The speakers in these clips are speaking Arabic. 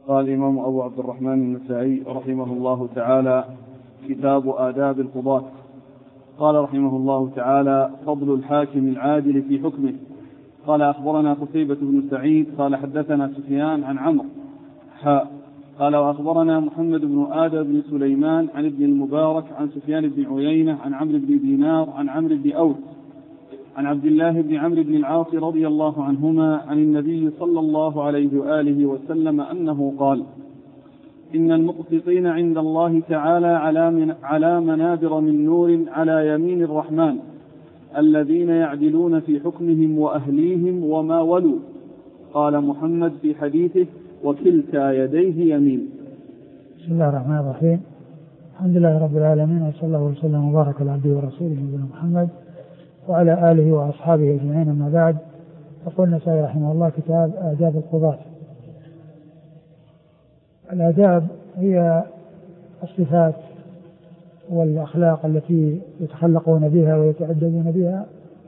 قال الإمام أبو عبد الرحمن النسائي رحمه الله تعالى: كتاب آداب القضاة. قال رحمه الله تعالى: فضل الحاكم العادل في حكمه. قال أخبرنا قتيبة بن سعيد قال حدثنا سفيان عن عمرو قال وأخبرنا محمد بن آدم بن سليمان عن ابن المبارك عن سفيان بن عيينة عن عمرو بن دينار عن عمرو بن أوس عن عبد الله بن عمرو بن العاص رضي الله عنهما عن النبي صلى الله عليه وآله وسلم أنه قال: إن المقسطين عند الله تعالى على منابر من نور على يمين الرحمن، الذين يعدلون في حكمهم وأهليهم وما ولوا. قال محمد في حديثه: وكلتا يديه يمين. بسم الله الرحمن الرحيم. الحمد لله رب العالمين، وصلى الله وسلم وبارك على عبده ورسوله نبينا محمد وعلى آله وأصحابه أجمعين، أما بعد. يقول النسائي رحمه الله: كتاب آداب القضاة. الآداب هي الصفات والأخلاق التي يتخلقون بها ويتأدبون بها،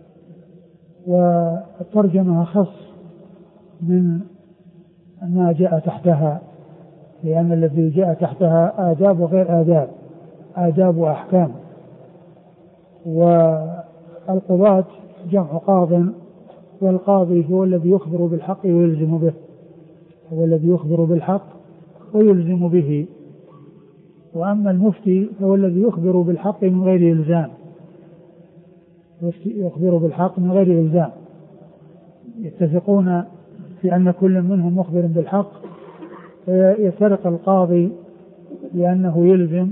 والترجمة أخص من ما جاء تحتها، لأن الذي جاء تحتها آداب وغير آداب، آداب وأحكام. والقضاة جمع قاض، والقاضي هو الذي يخبر بالحق ويلزم به، هو الذي يخبر بالحق ويلزم به. وأما المفتي فهو الذي يخبر بالحق من غير إلزام، يخبر بالحق من غير إلزام. يتفقون في أن كل منهم مخبر بالحق، فيفترق القاضي بأنه يلزم،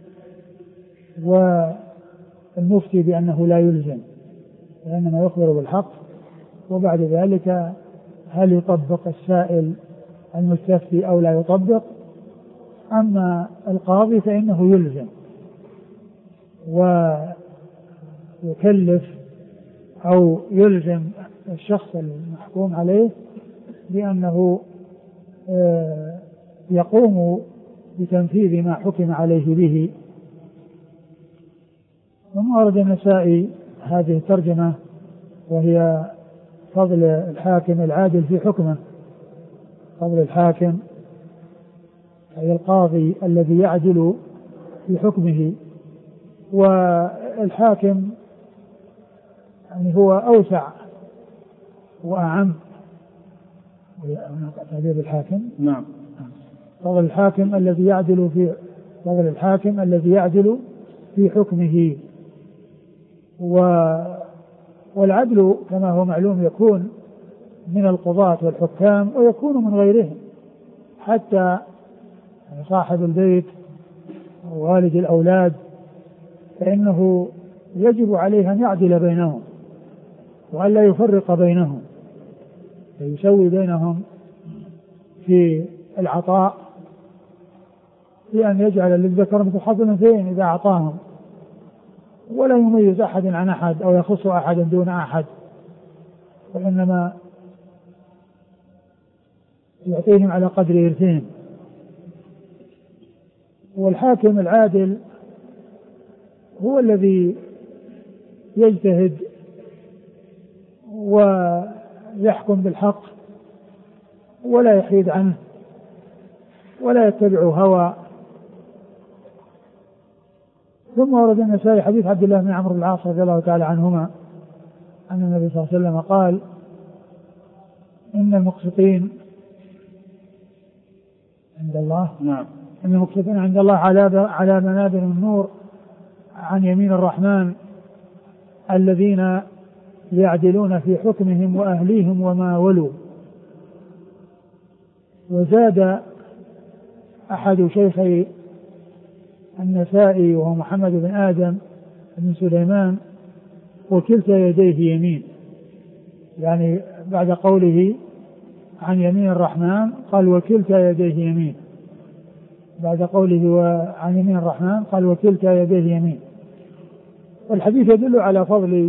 والمفتي بأنه لا يلزم، وإنما يخبر بالحق. وبعد ذلك هل يطبق السائل المستفتي أو لا يطبق؟ أما القاضي فإنه يلزم ويكلف أو يلزم الشخص المحكوم عليه بأنه يقوم بتنفيذ ما حكم عليه به. وما ورد النسائي هذه الترجمة، وهي فضل الحاكم العادل في حكمه. فضل الحاكم أي القاضي الذي يعدل في حكمه. والحاكم يعني هو أوسع وأعم. تعبير الحاكم نعم. فضل الحاكم الذي يعدل في حكمه. والعدل كما هو معلوم يكون من القضاة والحكام ويكون من غيرهم، حتى صاحب البيت ووالد الأولاد فإنه يجب عليه أن يعدل بينهم وأن لا يفرق بينهم، فيسوي بينهم في العطاء، بأن يجعل للذكر مثل حظ الأنثيين إذا أعطاهم، ولا يميز أحد عن أحد أو يخص أحدا دون أحد، وإنما يعطيهم على قدر إرثهم. والحاكم العادل هو الذي يجتهد ويحكم بالحق ولا يحيد عنه ولا يتبع هوى. ثم ورد النسائي حديث عبد الله بن عمرو بن العاص رضي الله تعالى عنهما أن النبي صلى الله عليه وسلم قال: إن المقسطين عند الله إن المقسطين عند الله على منابر من نور عن يمين الرحمن، الذين يعدلون في حكمهم وأهليهم وما ولوا. وزاد أحد شيخي النسائي وهو محمد بن آدم بن سليمان: وكلتا يديه يمين، يعني بعد قوله عن يمين الرحمن قال: وكلتا يديه يمين. بعد قوله عن يمين الرحمن قال: وكلتا يديه يمين. والحديث يدل على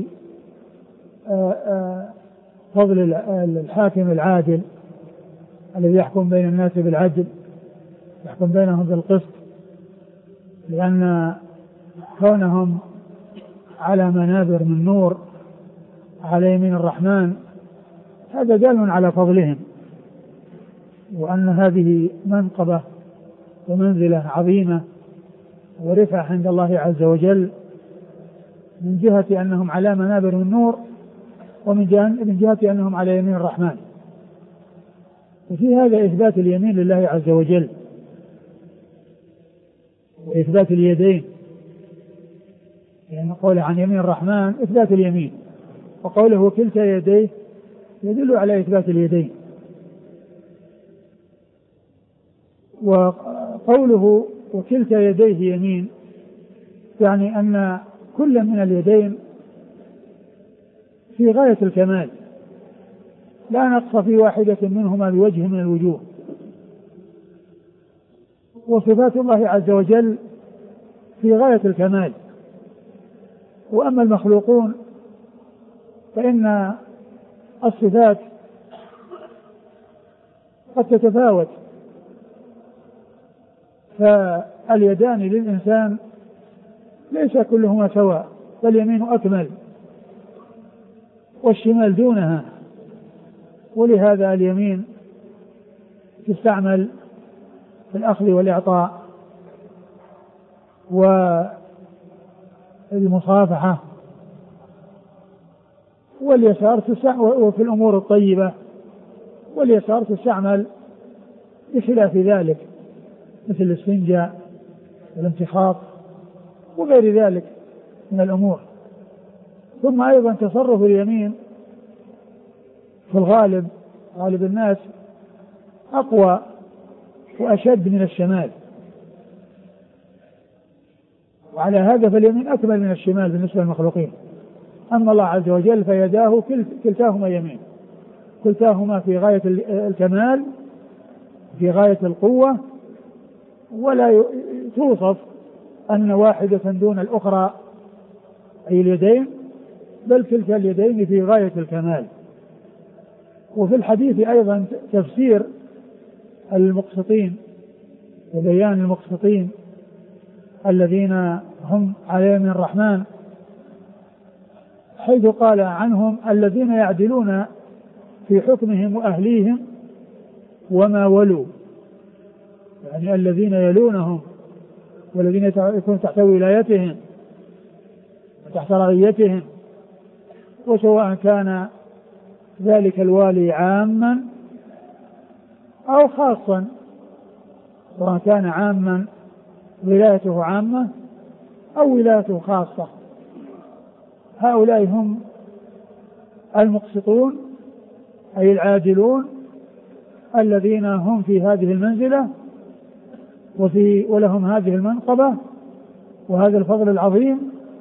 فضل الحاكم العادل الذي يحكم بين الناس بالعدل، يحكم بينهم بالقسط، لأن كونهم على منابر من نور على يمين الرحمن هذا دال على فضلهم. وأن هذه منقبة ومنزلة عظيمة ورفعة عند الله عز وجل، من جهة أنهم على منابر من نور، ومن جهة أنهم على يمين الرحمن. وفي هذا إثبات اليمين لله عز وجل وإثبات اليدين، يعني قوله عن يمين الرحمن إثبات اليمين، وقوله وكلتا يديه يدل على إثبات اليدين. وقوله وكلتا يديه يمين يعني أن كل من اليدين في غاية الكمال، لا نقص في واحدة منهما بوجه من الوجوه. وصفات الله عز وجل في غاية الكمال. وأما المخلوقون فإن الصفات قد تتفاوت، فاليدان للإنسان ليس كلهما سواء، فاليمين أكمل والشمال دونها، ولهذا اليمين تستعمل في الأخذ والإعطاء والمصافحة، واليسار وفي الأمور الطيبة، واليسار تستعمل بخلاف ذلك مثل الاستنجاء والامتخاط وغير ذلك من الأمور. ثم أيضا تصرف اليمين في الغالب، غالب الناس أقوى وأشد من الشمال، وعلى هذا فاليمين أكمل من الشمال بالنسبة للمخلوقين. أما الله عز وجل فيداه كلتاهما يمين، كلتاهما في غاية الكمال، في غاية القوة، ولا توصف أن واحدة دون الأخرى أي اليدين، بل كلتا اليدين في غاية الكمال. وفي الحديث أيضا تفسير المقسطين وبيان المقسطين الذين هم على يمين الرحمن، حيث قال عنهم الذين يعدلون في حكمهم وأهليهم وما ولوا، يعني الذين يلونهم والذين يكون تحت ولايتهم وتحت رعيتهم، وسواء كان ذلك الوالي عاما أو خاصا، سواء كان عاما ولايته عامة أو ولايته خاصة. هؤلاء هم المقسطون أي العادلون الذين هم في هذه المنزلة ولهم هذه المنقبة وهذا الفضل العظيم.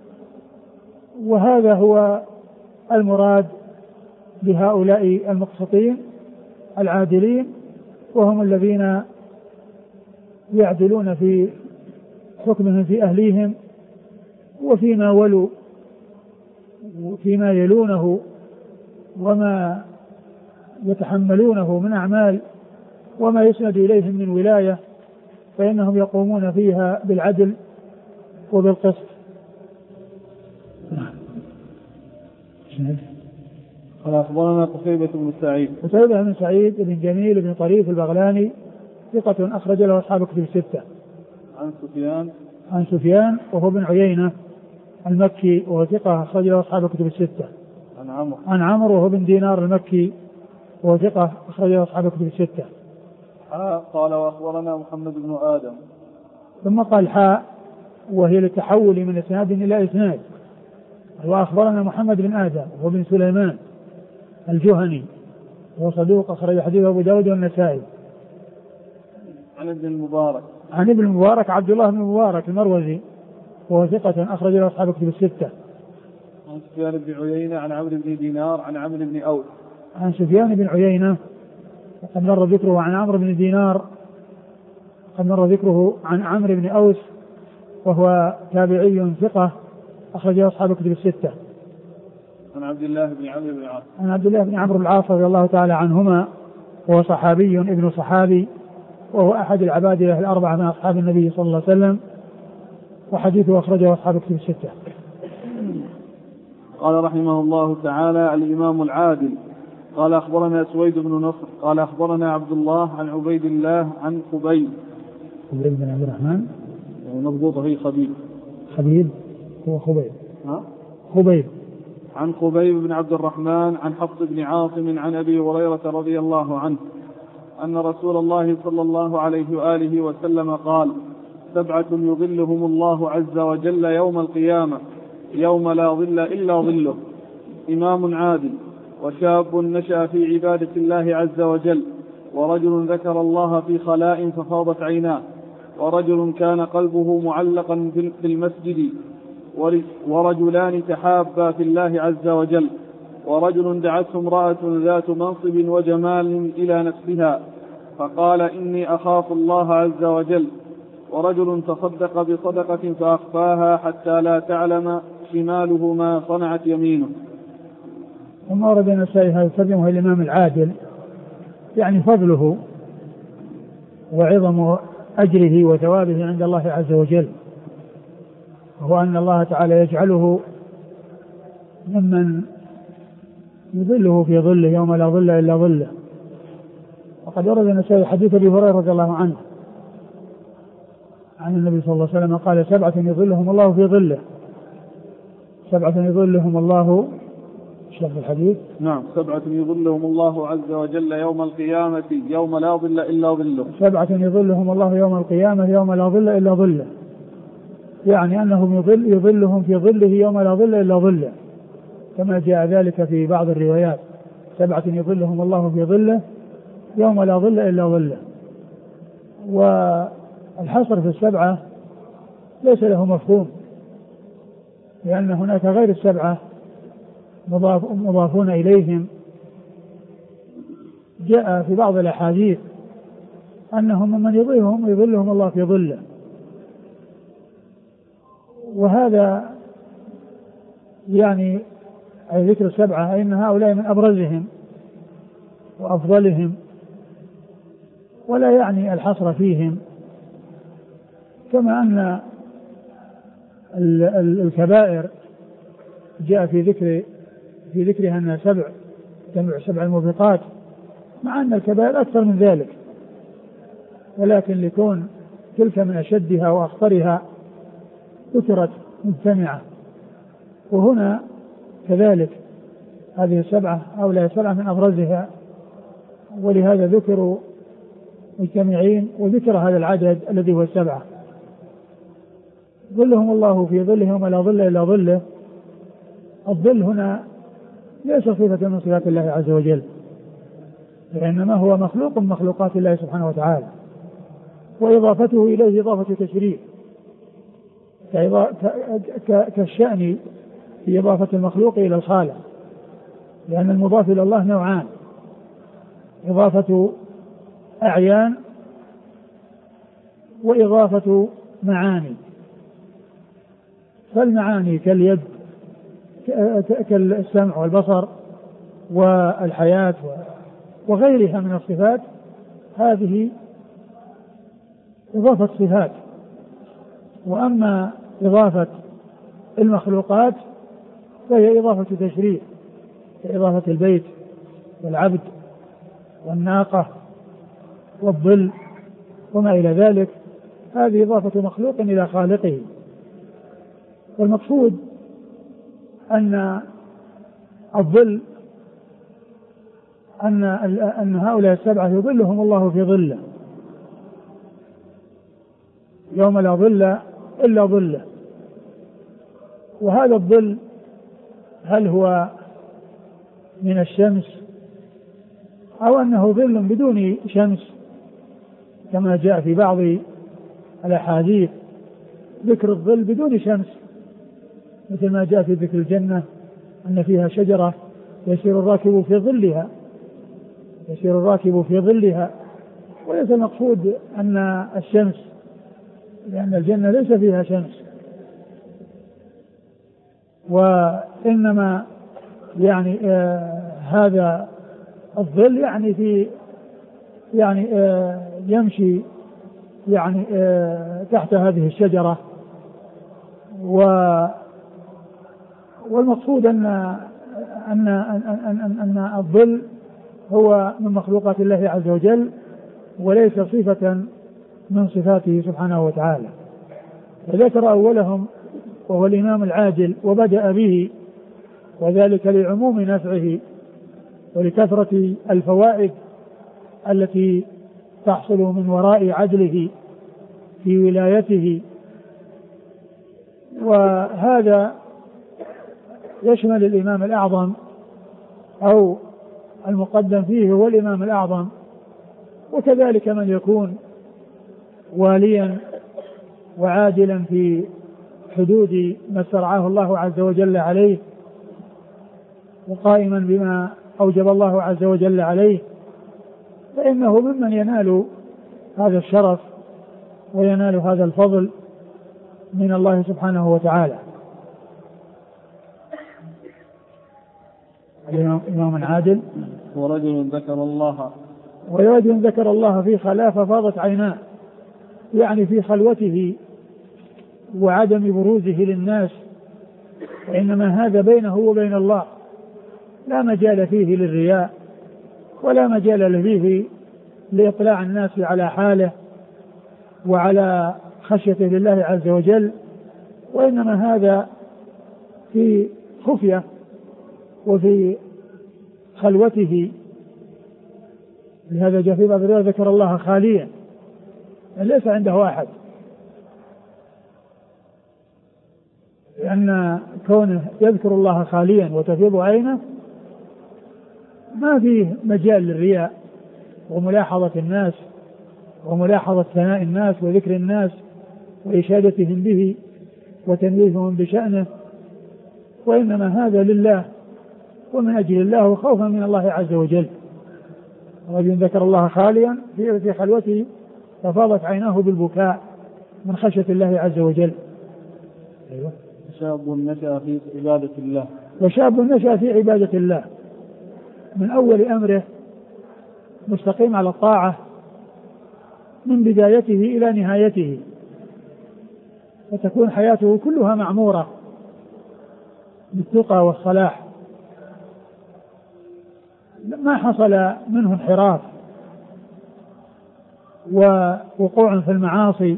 وهذا هو المراد بهؤلاء المقسطين العادلين، وهم الذين يعدلون في حكمهم في أهليهم وفيما ولوا وفيما يلونه وما يتحملونه من أعمال وما يسند إليهم من ولاية، فإنهم يقومون فيها بالعدل وبالقسط. قال أخبرنا قتيبة بن سعيد. قتيبة بن سعيد بن جميل بن طريف البغلاني ثقة أخرج له أصحاب الكتب الستة. عن سفيان وهو بن عيينة المكي وهو ثقة أخرج له أصحاب الكتب الستة. عن عمرو وهو بن دينار المكي وهو ثقة أخرج له أصحاب الكتب الستة. قال وأخبرنا محمد بن آدم. ثم قال حاء وهي للتحول من إسناد إلى إسناد. وأخبرنا محمد بن آدم وهو بن سليمان الجهني وهو صدوق أخرج حديثه أبو داود والنسائي. عن ابن المبارك عبد الله بن المبارك المروزي وهو ثقة أخرج له أصحاب الكتب الستة. عن سفيان بن عيينة عن عمرو بن دينار عن عمرو بن أوس. عن سفيان بن عيينة وقد مر ذكره عن عمرو بن دينار، وقد مر ذكره عن عمرو بن أوس وهو تابعي ثقة أخرج له أصحاب الكتب الستة. عن عبد الله بن عمرو بن العاص. عن عبد الله بن عمرو بن العاص رضي الله تعالى عنهما وهو صحابي ابن صحابي، وهو أحد العبادلة الأربعة من أصحاب النبي صلى الله عليه وسلم، وحديثه أخرجه أصحاب الكتب الستة. قال رحمه الله تعالى الإمام العادل قال أخبرنا سويد بن نصر قال أخبرنا عبد الله عن عبيد الله عن خبيب بن عبد الرحمن مضبوطة هي خبيب هو خبيب خبيب عن خبيب بن عبد الرحمن عن حفص بن عاصم عن أبي هريرة رضي الله عنه أن رسول الله صلى الله عليه وآله وسلم قال 7 يظلهم الله عز وجل يوم القيامة يوم لا ظل إلا ظله إمام عادل وشاب نشأ في عبادة الله عز وجل ورجل ذكر الله في خلاء ففاضت عيناه ورجل كان قلبه معلقا في المسجد ورجلان تحابا في الله عز وجل ورجل دعته امرأة ذات منصب وجمال إلى نفسها فقال إني أخاف الله عز وجل ورجل تصدق بصدقة فأخفاها حتى لا تعلم شماله ما صنعت يمينه. ثم ورد النسائي هذا ترجمه الإمام العادل يعني فضله وعظم أجره وثوابه عند الله عز وجل، وهو أن الله تعالى يجعله ممن يظله في ظله يوم لا ظل إلا ظله. وقد ورد النسائي حديث أبي هريرة رضي الله عنه عن النبي صلى الله عليه وسلم قال 7 يظلهم الله في ظله 7 يظلهم الله شرح الحديث 7 يظلهم الله عز وجل يوم القيامة يوم لا ظل إلا ظله 7 يظلهم الله يوم القيامة يوم لا ظل إلا ظله، يعني أنهم يظلهم في ظله يوم لا ظل إلا ظله كما جاء ذلك في بعض الروايات 7 يظلهم الله في ظله يوم لا ظل إلا ظله. والحصر في 7 ليس له مفهوم، لأن هناك غير 7 مضافون إليهم جاء في بعض الأحاديث أنهم من يظلهم الله في ظله، وهذا يعني أي ذكر 7 أن هؤلاء من أبرزهم وأفضلهم، ولا يعني الحصر فيهم، كما أن الكبائر جاء في ذكرها أنها 7 الموبقات، مع أن الكبائر أكثر من ذلك، ولكن لكون تلك من أشدها وأخطرها ذكرت مجتمعة. وهنا كذلك هذه 7 أو 7 من أبرزها، ولهذا ذكروا مجتمعين وذكر هذا العدد الذي هو 7. ظلهم الله في ظله يوم لا ظل إلا ظله. الظل هنا ليس صفة من صفات الله عز وجل، وإنما هو مخلوق من مخلوقات الله سبحانه وتعالى، وإضافته إليه إضافة تشريف كالشأن في إضافة المخلوق إلى الخالق، لأن المضاف إلى الله نوعان: إضافة أعيان وإضافة معاني. فالمعاني كاليد كالسمع والبصر والحياة وغيرها من الصفات، هذه إضافة صفات. وأما إضافة المخلوقات فهي إضافة تشريف، كإضافة البيت والعبد والناقة والظل وما إلى ذلك، هذه إضافة مخلوق إلى خالقه. والمقصود أن الظل أن هؤلاء 7 يظلهم الله في ظله يوم لا ظل إلا ظله. وهذا الظل هل هو من الشمس أو أنه ظل بدون شمس، كما جاء في بعض الأحاديث ذكر الظل بدون شمس، مثل ما جاء في ذكر الجنة أن فيها شجرة يسير الراكب في ظلها، وليس المقصود أن الشمس، لأن الجنة ليس فيها شمس، وإنما يعني هذا الظل يعني يمشي تحت هذه الشجرة. والمقصود أن الظل هو من مخلوقات الله عز وجل وليس صفة من صفاته سبحانه وتعالى. فذكر أولهم وهو الإمام العادل وبدأ به، وذلك لعموم نفعه ولكثرة الفوائد التي تحصل من وراء عدله في ولايته. وهذا يشمل الإمام الأعظم أو المقدم فيه هو الإمام الأعظم، وكذلك من يكون واليا وعادلا في حدود ما استرعاه الله عز وجل عليه وقائما بما أوجب الله عز وجل عليه، فإنه ممن ينال هذا الشرف وينال هذا الفضل من الله سبحانه وتعالى. إمام عادل ورجل ذكر الله في خلاء ففاضت عيناه، يعني في خلوته وعدم بروزه للناس، وإنما هذا بينه وبين الله، لا مجال فيه للرياء ولا مجال فيه لإطلاع الناس على حاله وعلى خشيته لله عز وجل، وإنما هذا في خفية وفي خلوته. لهذا جاء في بعض الروايات ذكر الله خاليا، ليس عنده أحد، لأن كونه يذكر الله خاليا وتفيض عينه ما فيه مجال للرياء وملاحظة الناس وملاحظة ثناء الناس وذكر الناس وإشادتهم به وتنويههم بشأنه، وإنما هذا لله ومن أجل الله وخوفا من الله عز وجل. رجل ذكر الله خاليا في خلوته ففاضت عيناه بالبكاء من خشية الله عز وجل. أيوة. شاب نشأ في عبادة الله، وشاب نشأ في عبادة الله من أول أمره مستقيم على الطاعة من بدايته إلى نهايته، فتكون حياته كلها معمورة بالتقى والصلاح، ما حصل منه انحراف ووقوع في المعاصي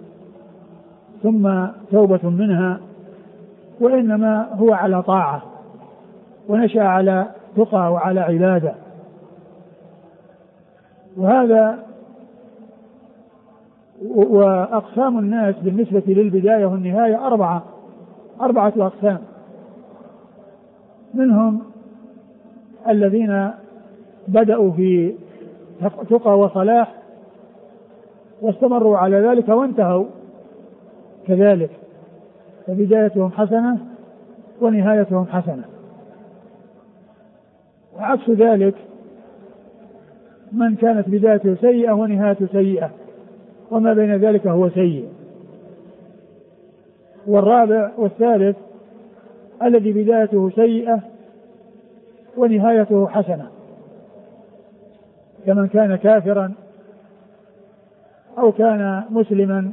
ثم توبة منها، وإنما هو على طاعة ونشأ على تقى وعلى عبادة. وهذا وأقسام الناس بالنسبة للبداية والنهاية أربعة أقسام. منهم الذين بدأوا في تقى وصلاح واستمروا على ذلك وانتهوا كذلك، فبدايتهم حسنة ونهايتهم حسنة. وعكس ذلك من كانت بدايته سيئة ونهايته سيئة وما بين ذلك هو سيء. والرابع والثالث الذي بدايته سيئة ونهايته حسنة، كمن كان كافرا أو كان مسلما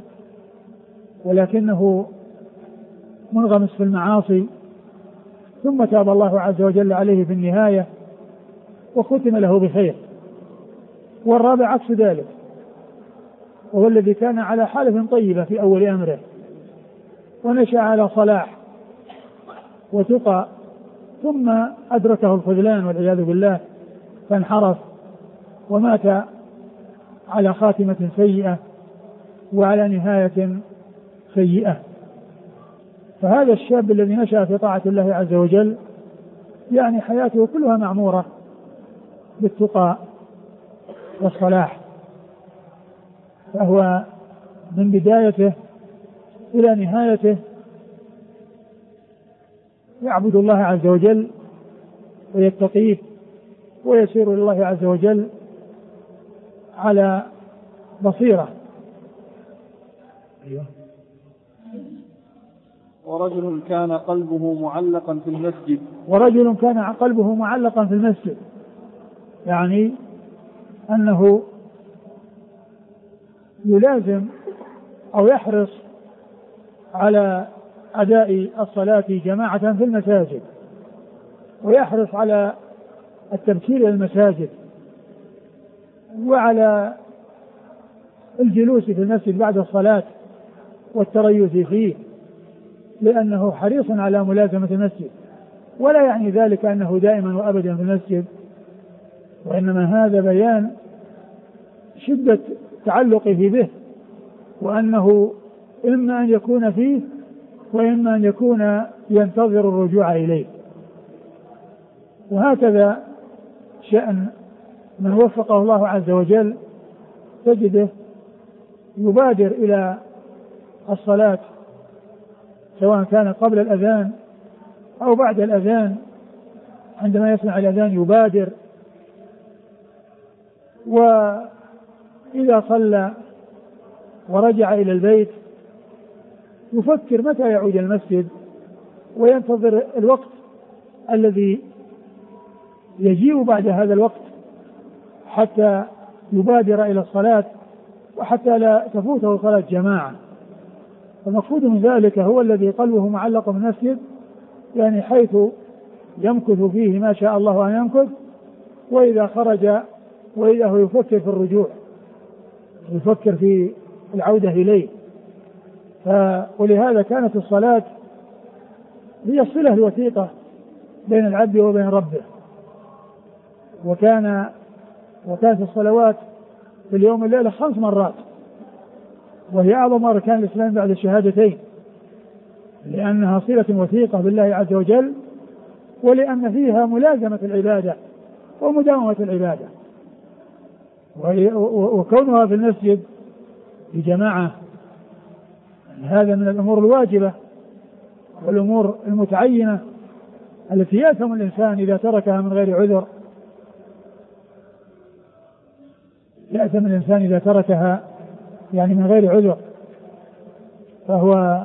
ولكنه منغمس في المعاصي ثم تاب الله عز وجل عليه في النهاية وختم له بخير. والرابع عكس ذلك، وهو الذي كان على حالة طيبة في أول أمره ونشأ على صلاح وتقى ثم أدركه الخذلان والعياذ بالله فانحرف ومات على خاتمة سيئة وعلى نهاية سيئة. فهذا الشاب الذي نشأ في طاعة الله عز وجل يعني حياته كلها معمورة بالتقى والصلاح، فهو من بدايته إلى نهايته يعبد الله عز وجل ويتقيه ويسير لله عز وجل على بصيرة. أيوة. ورجل كان قلبه معلقا في المسجد، ورجل كان قلبه معلقا في المسجد، يعني أنه يلازم أو يحرص على أداء الصلاة جماعة في المساجد، ويحرص على التبكير إلى المساجد وعلى الجلوس في المسجد بعد الصلاة والتريث فيه، لأنه حريص على ملازمة المسجد، ولا يعني ذلك أنه دائما وأبدا في المسجد، وإنما هذا بيان شدة تعلقه به، وأنه إما أن يكون فيه وإما أن يكون ينتظر الرجوع إليه. وهكذا شأن من وفقه الله عز وجل، تجده يبادر إلى الصلاة سواء كان قبل الأذان أو بعد الأذان، عندما يسمع الأذان يبادر، وإذا صلى ورجع إلى البيت يفكر متى يعود المسجد، وينتظر الوقت الذي يجيء بعد هذا الوقت حتى يبادر إلى الصلاة، وحتى لا تفوته صلاة جماعة. المقصود من ذلك هو الذي قلبه معلق بالمسجد، يعني حيث يمكث فيه ما شاء الله أن يمكث، وإذا خرج وإذا هو يفكر في الرجوع، يفكر في العودة إليه. ولهذا كانت الصلاة هي الصلة الوثيقة بين العبد وبين ربه. وكانت الصلوات في اليوم والليلة 5 مرات، وهي أعظم أركان الإسلام بعد الشهادتين، لأنها صلة وثيقة بالله عز وجل، ولأن فيها ملازمة العبادة ومداومة العبادة. وكونها في المسجد بجماعة هذا من الأمور الواجبة والأمور المتعينة التي يأثم الإنسان إذا تركها من غير عذر، يأثم الإنسان إذا تركها يعني من غير عذر. فهو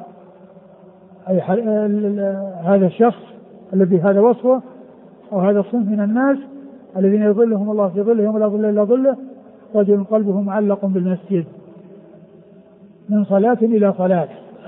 هذا الشخص الذي هذا وصفه أو هذا الصنف من الناس الذين يظلهم الله في ظله يوم لا ظل إلا ظله، رجل قلبه معلق بالمسجد من صلاة إلى صلاة.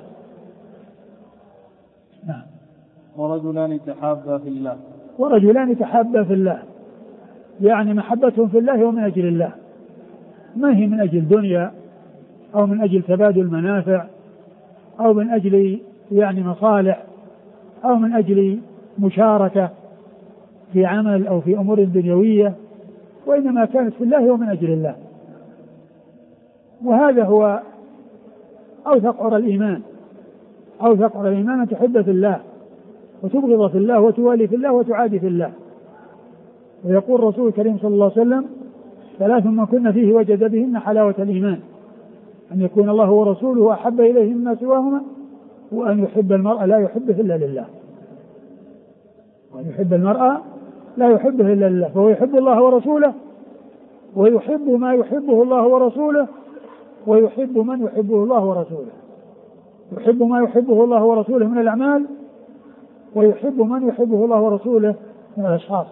نعم. ورجلان تحابا في الله. ورجلان تحابا في الله، يعني محبتهم في الله ومن أجل الله، ما هي من أجل دنيا أو من أجل تبادل منافع أو من أجل يعني مصالح أو من أجل مشاركة في عمل أو في أمور دنيوية، وإنما كانت في الله ومن أجل الله. وهذا هو أوثق عرى الإيمان. أوثق عرى الإيمان أن تحب في الله وتبغض في الله وتوالي في الله وتعادي في الله. ويقول الرسول الكريم صلى الله عليه وسلم: 3 من كن فيه وجد بهن حلاوة الإيمان: أن يكون الله ورسوله أحب إليه مما سواهما، وأن يحب المرء لا يحبه إلا لله. وأن يحب المرء لا يحبه إلا لله، فهو يحب الله ورسوله، ويحب ما يحبه الله ورسوله، ويحب من يحبه الله ورسوله. يحب ما يحبه الله ورسوله من الأعمال، ويحب من يحبه الله ورسوله من الأشخاص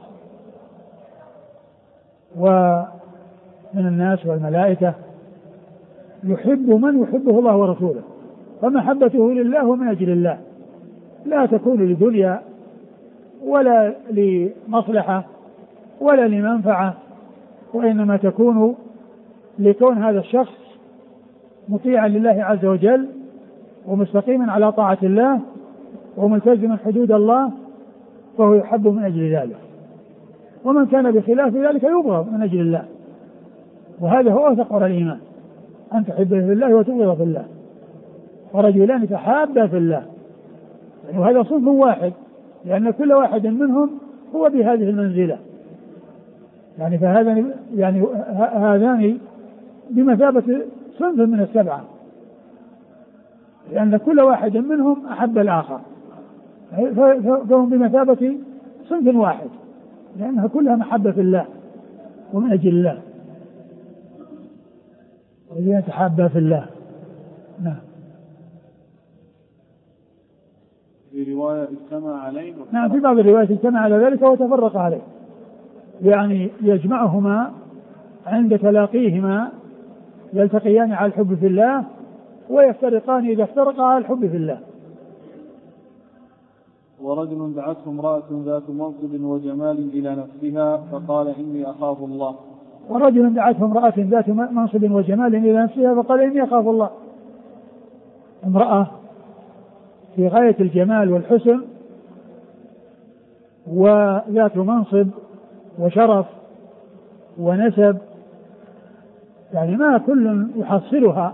ومن الناس والملائكة. يحب من يحبه الله ورسوله، فمحبته لله ومن أجل الله، لا تكون لدنيا ولا لمصلحة ولا لمنفعة، وإنما تكون لكون هذا الشخص مطيعا لله عز وجل ومستقيما على طاعة الله وملتزما حدود الله، فهو يحب من أجل ذلك. ومن كان بخلاف ذلك يبغض من أجل الله. وهذا هو أوثق عرى الإيمان، أن تحب في الله وتبغض في الله. ورجلان تحابا في الله، وهذا صنف واحد، لأن كل واحد منهم هو بهذه المنزلة، يعني هذان بمثابة صنف من 7، لأن كل واحد منهم أحب الآخر، فهم بمثابة صنف واحد، لأنها كلها محبة في الله ومن أجل الله. والذين تحابا في الله. نعم. في رواية اجتمع عليه. نعم، في بعض الروايات اجتمع على ذلك وتفرق عليه، يعني يجمعهما عند تلاقيهما، يلتقيان على الحب في الله، ويفترقان إذا افترقا على الحب في الله. ورجل دعته امرأة ذات منصب وجمال إلى نفسها فقال إني أخاف الله. ورجل دعته امرأة ذات منصب وجمال إلى نفسها فقال إني أخاف الله. امرأة في غاية الجمال والحسن وذات منصب وشرف ونسب، يعني ما كل يحصلها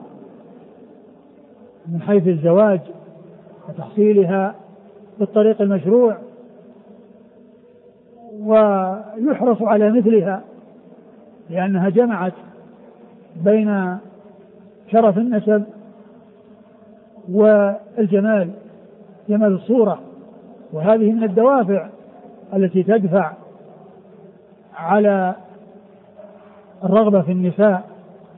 من حيث الزواج وتحصيلها بالطريق المشروع، ويحرص على مثلها لأنها جمعت بين شرف النسب والجمال، جمال الصورة، وهذه من الدوافع التي تدفع على الرغبة في النساء،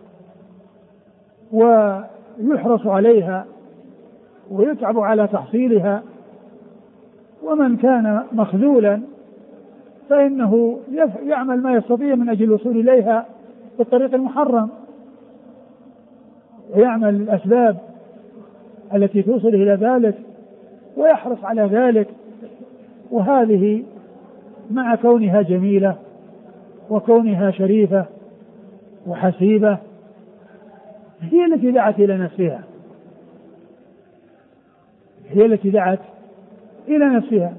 ويحرص عليها ويتعب على تحصيلها. ومن كان مخذولا فإنه يعمل ما يستطيع من أجل الوصول إليها بالطريق المحرم، ويعمل الأسباب التي توصل إلى ذلك ويحرص على ذلك. وهذه مع كونها جميلة وكونها شريفة وحسيبة هي التي دعت إلى نفسها، هي التي دعت إلى نفسها.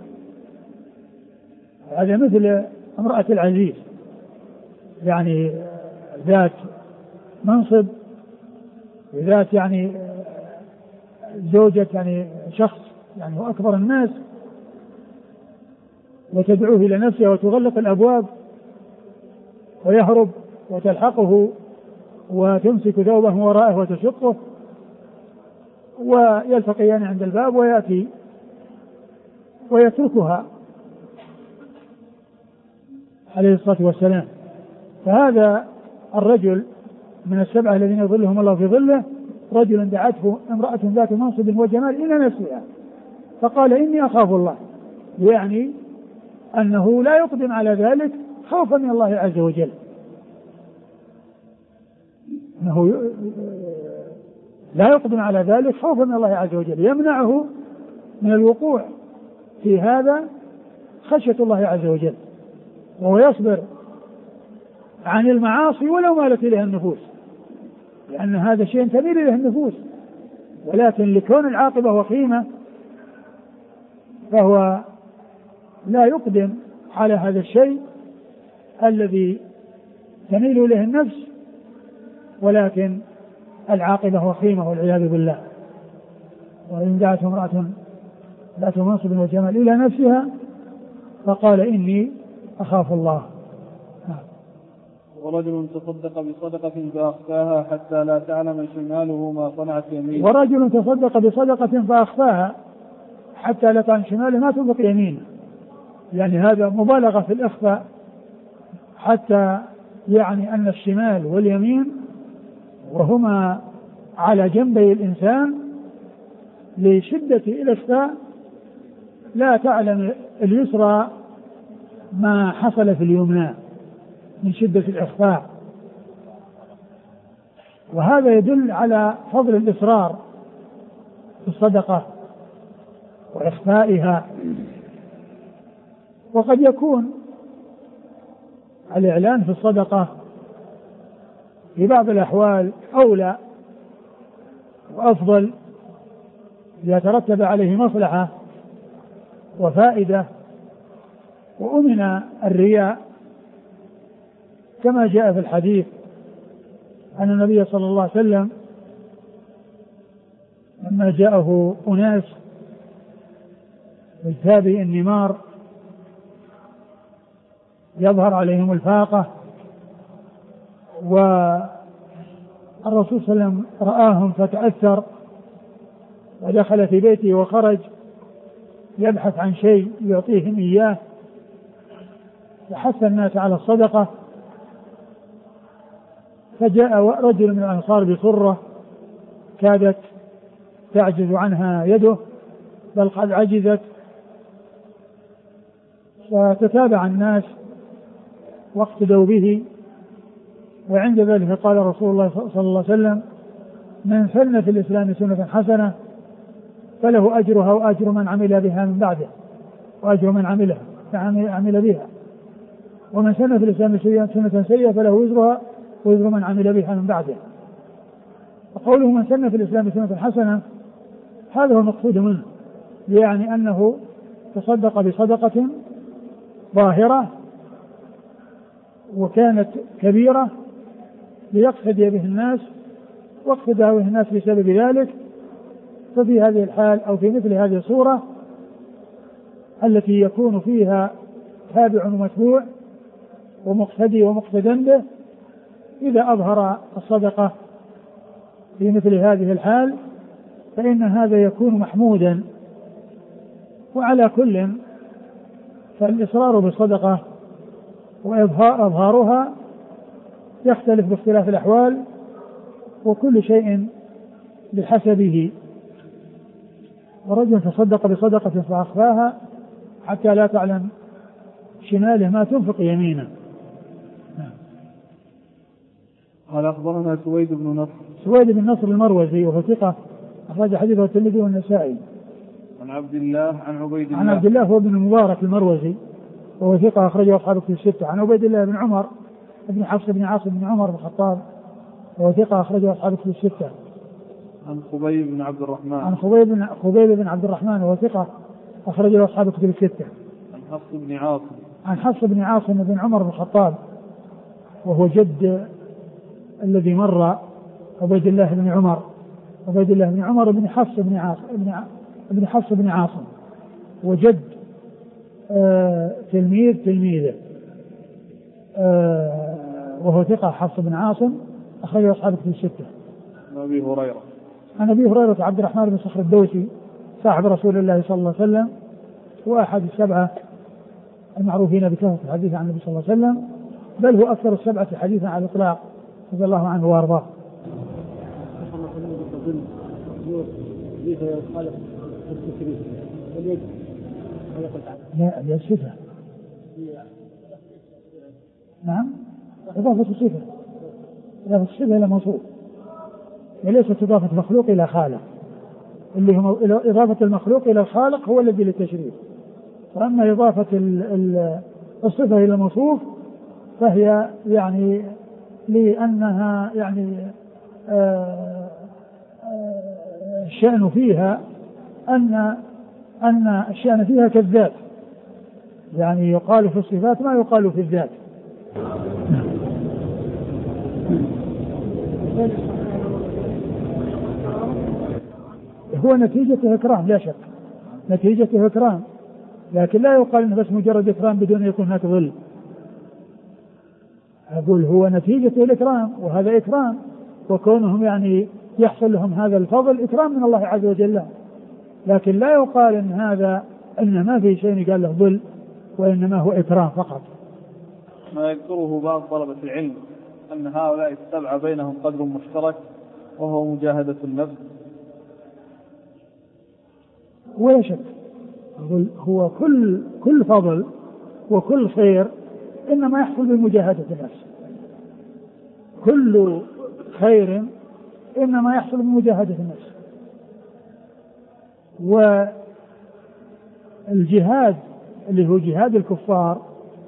هذا مثل امرأة العزيز، يعني ذات منصب وذات يعني زوجة يعني شخص يعني هو أكبر الناس، وتدعوه إلى نفسها وتغلق الأبواب ويهرب وتلحقه وتمسك ثوبه وراءه وتشقه، ويلتقيان عند الباب ويأتي ويتركها عليه الصلاة والسلام. فهذا الرجل من السبعة الذين يظلهم الله في ظله، رجل دعته امرأة ذات منصب وجمال إلى نفسها فقال إني أخاف الله، يعني أنه لا يقدم على ذلك خوفا من الله عز وجل، أنه لا يقدم على ذلك خوفا من الله عز وجل، يمنعه من الوقوع في هذا خشية الله عز وجل، وهو يصبر عن المعاصي ولو مالت إليها النفوس، لأن هذا شيء تميل إليه النفوس، ولكن لكون العاقبة وخيمة فهو لا يقدم على هذا الشيء الذي تميل إليه النفس، ولكن العاقبة وخيمة والعياذ بالله. وإن دعته امرأة ذات منصب وجمال إلى نفسها فقال إني أخاف الله. ورجل تصدق بصدقة فأخفاها حتى لا تعلم شماله ما صنعت يمينه. ورجل تصدق بصدقة فأخفاها حتى لا تعلم شماله ما تنفق يمينه، يعني هذا مبالغة في الإخفاء، حتى يعني أن الشمال واليمين وهما على جنبي الإنسان لشدة الإخفاء لا تعلم اليسرى ما حصل في اليمنى من شدة الإخفاء. وهذا يدل على فضل الإصرار في الصدقة وإخفائها. وقد يكون الإعلان في الصدقة في بعض الأحوال أولى وأفضل إذا ترتب عليه مصلحة وفائدة وأمن الرياء، كما جاء في الحديث أن النبي صلى الله عليه وسلم لما جاءه أناس مجتابي النمار يظهر عليهم الفاقة، والرسول صلى الله عليه وسلم رآهم فتأثر ودخل في بيته وخرج يبحث عن شيء يعطيهم إياه، فحث الناس على الصدقة. فجاء رجل من الأنصار بصرة كادت تعجز عنها يده بل قد عجزت، فتتابع الناس واقتدوا به. وعند ذلك قال رسول الله صلى الله عليه وسلم: من سن في الإسلام سنة حسنة فله أجرها وأجر من عمل بها من بعده. وأجر من عمل بها. ومن سن في الإسلام سنة سيئة فله وزرها ووزر من عمل بها من بعده. وقوله من سن في الإسلام سنة حسنة هذا هو المقصود منه، يعني أنه تصدق بصدقة ظاهرة وكانت كبيرة ليقتدي به الناس واقتدى به الناس بسبب ذلك. ففي هذه الحال أو في مثل هذه الصورة التي يكون فيها تابع ومتبوع ومقتدي ومقتدى به، إذا أظهر الصدقة في مثل هذه الحال فإن هذا يكون محمودا. وعلى كل فالإصرار بالصدقة وإظهارها يختلف باختلاف الأحوال، وكل شيء بحسبه. ورجل تصدق بصدقة فأخفاها حتى لا تعلم شماله ما تنفق يمينه. قال أخبرنا سويد بن نصر المروزي وهو ثقة أخرج حديثه الترمذي والنسائي. عن عبد الله عن عبد الله هو بن المبارك المروزي وهو ثقة أخرجه أصحاب كتب الستة. عن عبيد الله بن عمر بن حفص بن عاصم بن عمر بن الخطاب وهو ثقة أخرجه أصحاب كتب الستة. عن خبيب بن عبد الرحمن وهو ثقة أخرجه أصحاب كتب الستة. عن حفص بن عاصم بن عمر بن الخطاب وهو جد الذي مر عبيد الله بن عمر بن حفص بن عاصم وجد تلميذه وهو ثقة حفص بن عاصم أخرجه أصحاب كتب الستة. عن أبي هريرة عبد الرحمن بن صخر الدوسي صاحب رسول الله صلى الله عليه وسلم وأحد السبعة المعروفين بكثرة الحديث عن النبي صلى الله عليه وسلم، بل هو أكثر السبعة حديثا على الإطلاق رضي الله عنه وأرضاه. لا الصفة نعم إضافة الصفة إلى موصوف وليست إضافة مخلوق إلى خالق، اللي هو إضافة المخلوق إلى الخالق هو الذي للتشريف، وأما إضافة الصفة إلى الموصوف فهي يعني لأنها يعني الشأن فيها أن الشأن فيها كالذات، يعني يقال في الصفات ما يقال في الذات. هو نتيجة إكرام لا شك، نتيجة إكرام، لكن لا يقال إنه بس مجرد إكرام بدون يكون هناك ظل. أقول هو نتيجة الإكرام، وهذا إكرام، وكونهم يعني يحصل لهم هذا الفضل إكرام من الله عز وجل، لكن لا يقال إن هذا إن ما في شيء قال له ظل، وإنما هو إكرام فقط. ما يذكره بعض طلبة العلم أن هؤلاء السبعة بينهم قدر مشترك وهو مجاهدة النفس. ولا شك هو كل فضل وكل خير إنما يحصل بمجاهدة النفس، كل خير إنما يحصل بمجاهدة النفس. والجهاد اللي هو جهاد الكفار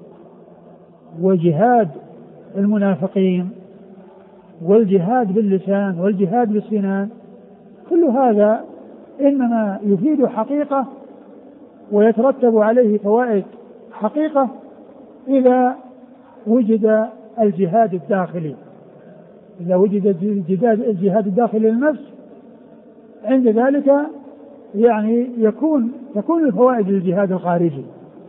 وجهاد المنافقين والجهاد باللسان والجهاد بالسنان، كل هذا إنما يفيد حقيقة ويترتب عليه فوائد حقيقة إذا وجد الجهاد الداخلي، إذا وجد الجهاد الداخلي للنفس، عند ذلك يعني تكون الفوائد للجهاد الخارجي.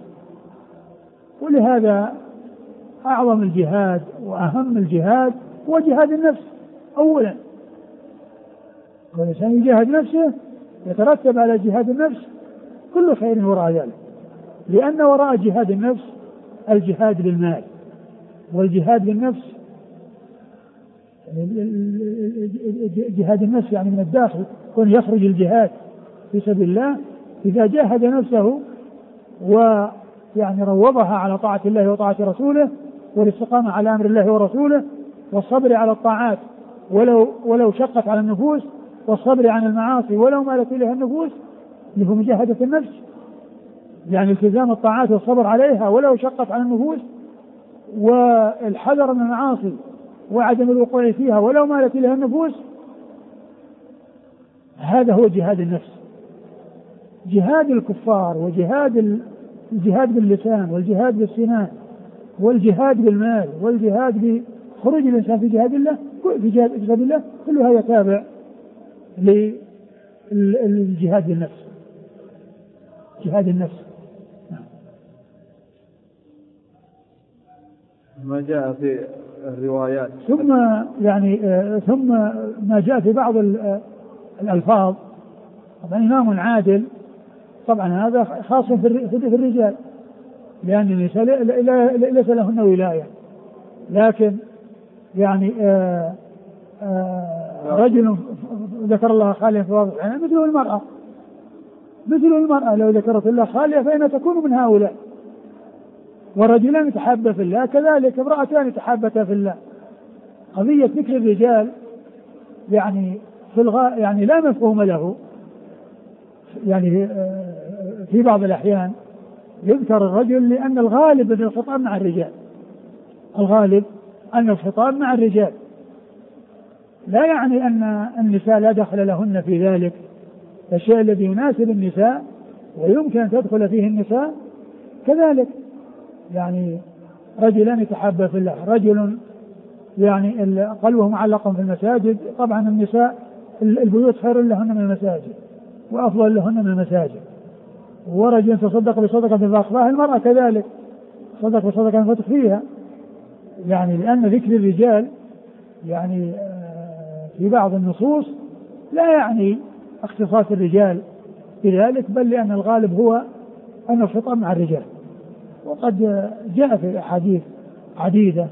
ولهذا أعظم الجهاد وأهم الجهاد هو جهاد النفس أولا، والإنسان يجاهد نفسه يترتب على جهاد النفس كل خير وراء ذلك، لأن وراء جهاد النفس الجهاد بالمال، والجهاد بالنفس جهاد النفس يعني من الداخل، كون يخرج الجهاد في سبيل الله إذا جاهد نفسه ويعني روضها على طاعة الله وطاعة رسوله والاستقامة على أمر الله ورسوله والصبر على الطاعات ولو شقت على النفوس، والصبر عن المعاصي ولو مالت إليها النفوس، اللي هو مجاهدة النفس. يعني التزام الطاعات والصبر عليها ولو شقت على النفوس، والحذر من المعاصي وعدم الوقوع فيها ولو مالت إليها النفوس. هذا هو جهاد النفس. جهاد الكفار وجهاد الجهاد باللسان والجهاد بالسنان والجهاد بالمال والجهاد بخروج الإنسان في جهاد الله في جهاد الله كلها يتابع للجهاد بالنفس، جهاد النفس. ما جاء في الروايات ثم يعني ثم ما جاء في بعض الألفاظ. طبعا إمام عادل طبعا هذا خاص في الرجال، لأن النساء ليس لهن ولاية، لكن يعني رجل ذكر الله خاليا في واضح يعني مثل المرأة لو ذكرت الله خالية فإنها تكون من هؤلاء. ورجلان يتحابا في الله كذلك امرأتان يتحابتا في الله. قضية ذكر الرجال يعني يعني لا مفهوم له، يعني في بعض الأحيان يذكر الرجل لأن الغالب أن الخطاب مع الرجال، الغالب أن الخطاب مع الرجال، لا يعني أن النساء لا دخل لهن في ذلك. الشيء الذي يناسب النساء ويمكن أن تدخل فيه النساء كذلك، يعني رجلان يتحابا في الله، رجل يعني قلبه معلق في المساجد. طبعا النساء البيوت خير لهن من المساجد وأفضل لهن من المساجد. ورجل تصدق بصدقة فأخفاها، المرأة كذلك صدق بصدقة فتخفيها، يعني لأن ذكر الرجال يعني في بعض النصوص لا يعني اختصاص الرجال بذلك، بل لأن الغالب هو أن الخطاب مع الرجال. وقد جاء في أحاديث عديدة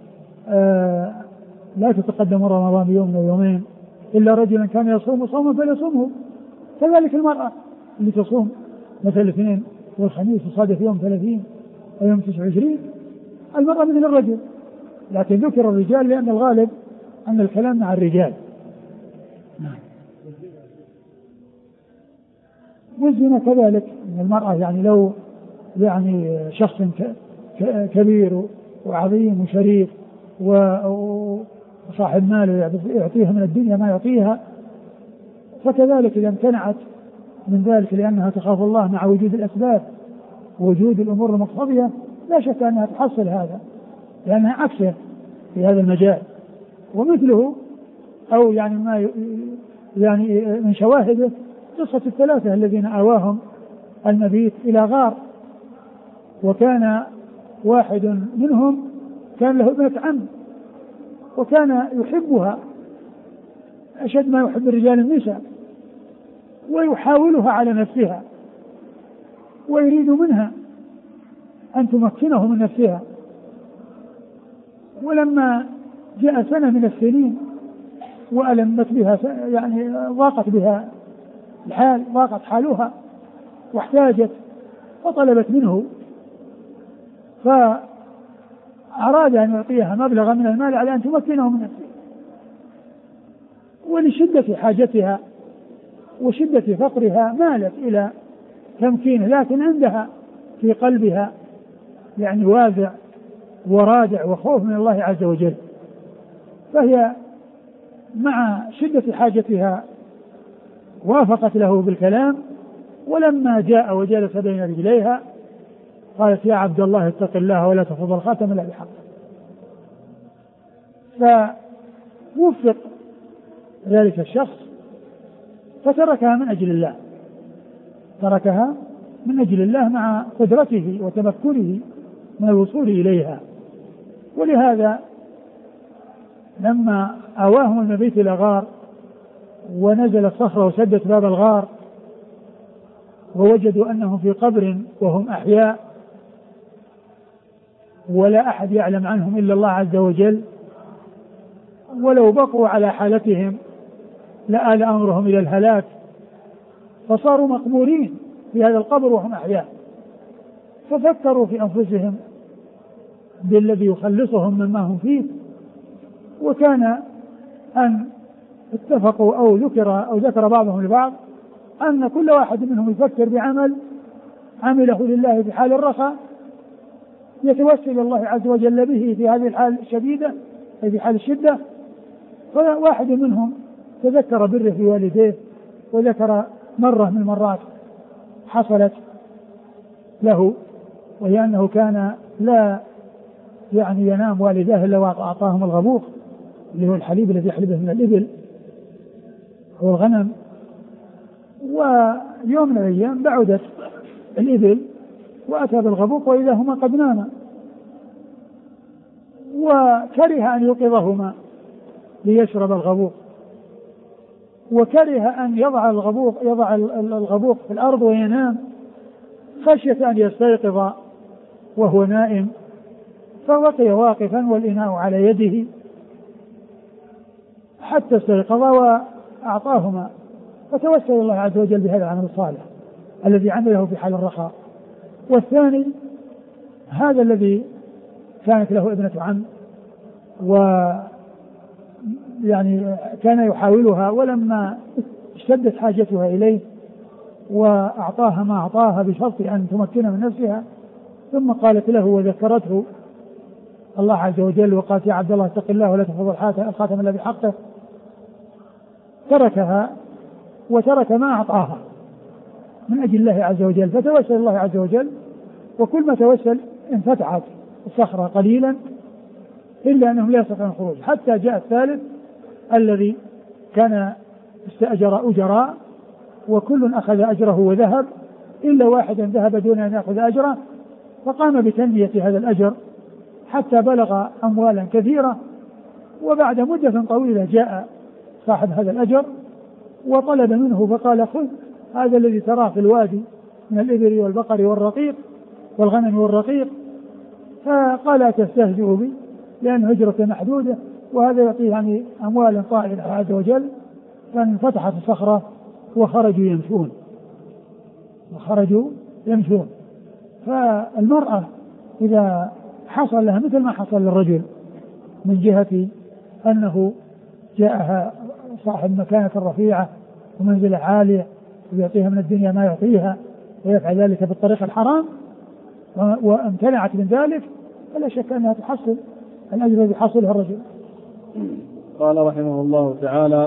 لا تتقدم رمضان بيوم أو يومين إلا رجلا كان يصوم صوما فليصومه. كذلك المرأة اللي تصوم مثل الاثنين والخميس وصادف يوم 30 أو يوم 29، المرأة مثل الرجل، لكن ذكر الرجال لأن الغالب أن الكلام مع الرجال. والزنا كذلك من المرأة، يعني لو يعني شخص كبير وعظيم وشريف وصاحب مال يعطيها من الدنيا ما يعطيها، فكذلك إذا امتنعت من ذلك لأنها تخاف الله مع وجود الأسباب ووجود الأمور المقتضية، لا شك أنها تحصل هذا لأنها عكسه في هذا المجال. ومثله أو يعني ما يعني من شواهده قصة الثلاثة الذين آواهم المبيت إلى غار، وكان واحد منهم كان له ابنة عم وكان يحبها أشد ما يحب الرجال النساء، ويحاولها على نفسها ويريد منها أن تمكنه من نفسها. ولما جاء سنة من السنين وألمت بها يعني ضاقت بها الحال، ضاقت حالها واحتاجت فطلبت منه، فأراد أن يعطيها مبلغا من المال على أن تمكنه من نفسها، ولشدة حاجتها وشدة فقرها مالت إلى تمكينه، لكن عندها في قلبها يعني وازع ورادع وخوف من الله عز وجل، فهي مع شدة حاجتها وافقت له بالكلام. ولما جاء وجلس بين رجليها قالت: يا عبد الله اتق الله ولا تفض الخاتم إلا بحق. فوفق ذلك الشخص فتركها من أجل الله، تركها من أجل الله مع قدرته وتمكنه من الوصول إليها. ولهذا لما آواهم المبيت إلى غار ونزل الصخرة وسدت باب الغار ووجدوا أنهم في قبر وهم أحياء ولا أحد يعلم عنهم إلا الله عز وجل، ولو بقوا على حالتهم لآل أمرهم إلى الهلاك، فصاروا مقبورين في هذا القبر وهم أحياء. ففكروا في أنفسهم بالذي يخلصهم مما هم فيه، وكان أن اتفقوا أو ذكر بعضهم لبعض أن كل واحد منهم يفكر بعمل عمله لله في حال الرخاء يتوسل الله عز وجل به في هذه الحال الشديدة أي في حال الشدة. فواحد منهم تذكر بره في والديه وذكر مرة من المرات حصلت له، وهي أنه كان لا يعني ينام والداه إلا وأعطاهم الغبوق اللي هو الحليب الذي يحلبه من الإبل هو الغنم. ويوم من الأيام بعدت الإبل وأتى بالغبوق وإذا هما قد ناما، وكره أن يوقظهما ليشرب الغبوق، وكره أن يضع الغبوق في الأرض وينام خشية أن يستيقظ وهو نائم، فبقي واقفا والإناء على يده حتى استيقظ وأعطاهما. فتوسل الله عز وجل بهذا العمل الصالح الذي عمله في حال الرخاء. والثاني هذا الذي كانت له ابنة عم ويعني كان يحاولها، ولما اشتدت حاجتها إليه وأعطاها ما أعطاها بشرط أن تمكن من نفسها، ثم قالت له وذكرته الله عز وجل وقالت يا عبد الله اتق الله ولا تحفظ الخاتم إلا بحقه، تركها وترك ما أعطاها من أجل الله عز وجل. فتوسل الله عز وجل، وكل ما توسل انفتحت الصخرة قليلا إلا أنهم لا يستطيعون الخروج، حتى جاء الثالث الذي كان استأجر أجراء وكل أخذ أجره وذهب إلا واحدا ذهب دون أن يأخذ أجره، فقام بتنمية هذا الأجر حتى بلغ أموالا كثيرة. وبعد مدة طويلة جاء صاحب هذا الأجر وطلب منه فقال خذ هذا الذي تراه في الوادي من الإبل والبقر والرقيق والغنم والرقيق. فقال تستهزئ بي لأن هجرة محدودة وهذا يعطيه يعني أموالا طائلة عز وجل. فانفتحت الصخرة وخرجوا يمشون. فالمرأة إذا حصل لها مثل ما حصل للرجل من جهة أنه جاءها صاحب مكانة رفيعة ومنزلة عالية ويعطيها من الدنيا ما يعطيها ويفعل ذلك بالطريق الحرام وامتنعت من ذلك، فلا شك أنها تحصل الأجر الذي حصلها الرجل. قال رحمه الله تعالى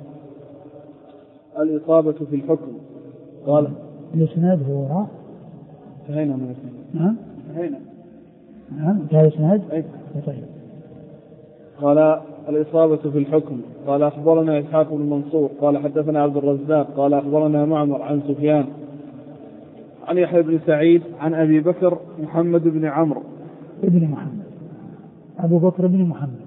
الإصابة في الحكم. قال الإسناد هو انتهينا من الإسناد. نعم انتهى الإسناد. طيب. قال الإصابة في الحكم. قال أخبرنا إسحاق بن منصور قال حدثنا عبد الرزاق قال أخبرنا معمر عن سفيان عن يحيى بن سعيد عن أبي بكر محمد بن عمرو ابن محمد أبو بكر بن محمد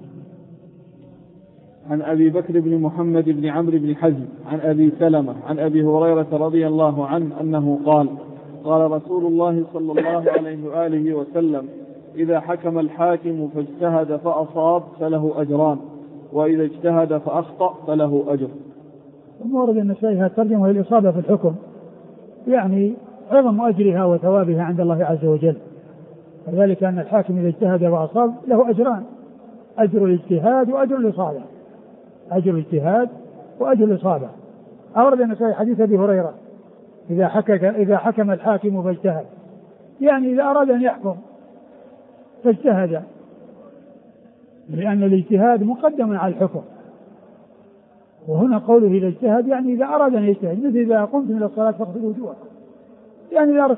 عن أبي بكر بن محمد بن عمرو بن حزم عن أبي سلمة عن أبي هريرة رضي الله عنه أنه قال قال رسول الله صلى الله عليه وآله وسلم إذا حكم الحاكم فاجتهد فأصاب فله أجران وإذا اجتهد فأخطأ فله أجر. المورد النسائي هذه الترجمة هي الإصابة في الحكم، يعني عظم أجرها وثوابها عند الله عز وجل، وذلك أن الحاكم إذا اجتهد وأصاب له أجران، أجر الاجتهاد وأجر الإصابة. أجر الاجتهاد وأجر الإصابة. أورد النسائي حديث أبي هريرة إذا حكم الحاكم فاجتهد، يعني إذا أراد أن يحكم فاجتهد، لأن الاجتهاد مقدم على الحكم. وهنا قوله إذا اجتهد يعني إذا أراد أن يجتهد، مثل إذا قمتم إلى الصلاة فاغسلوا وجوهكم، يعني إذا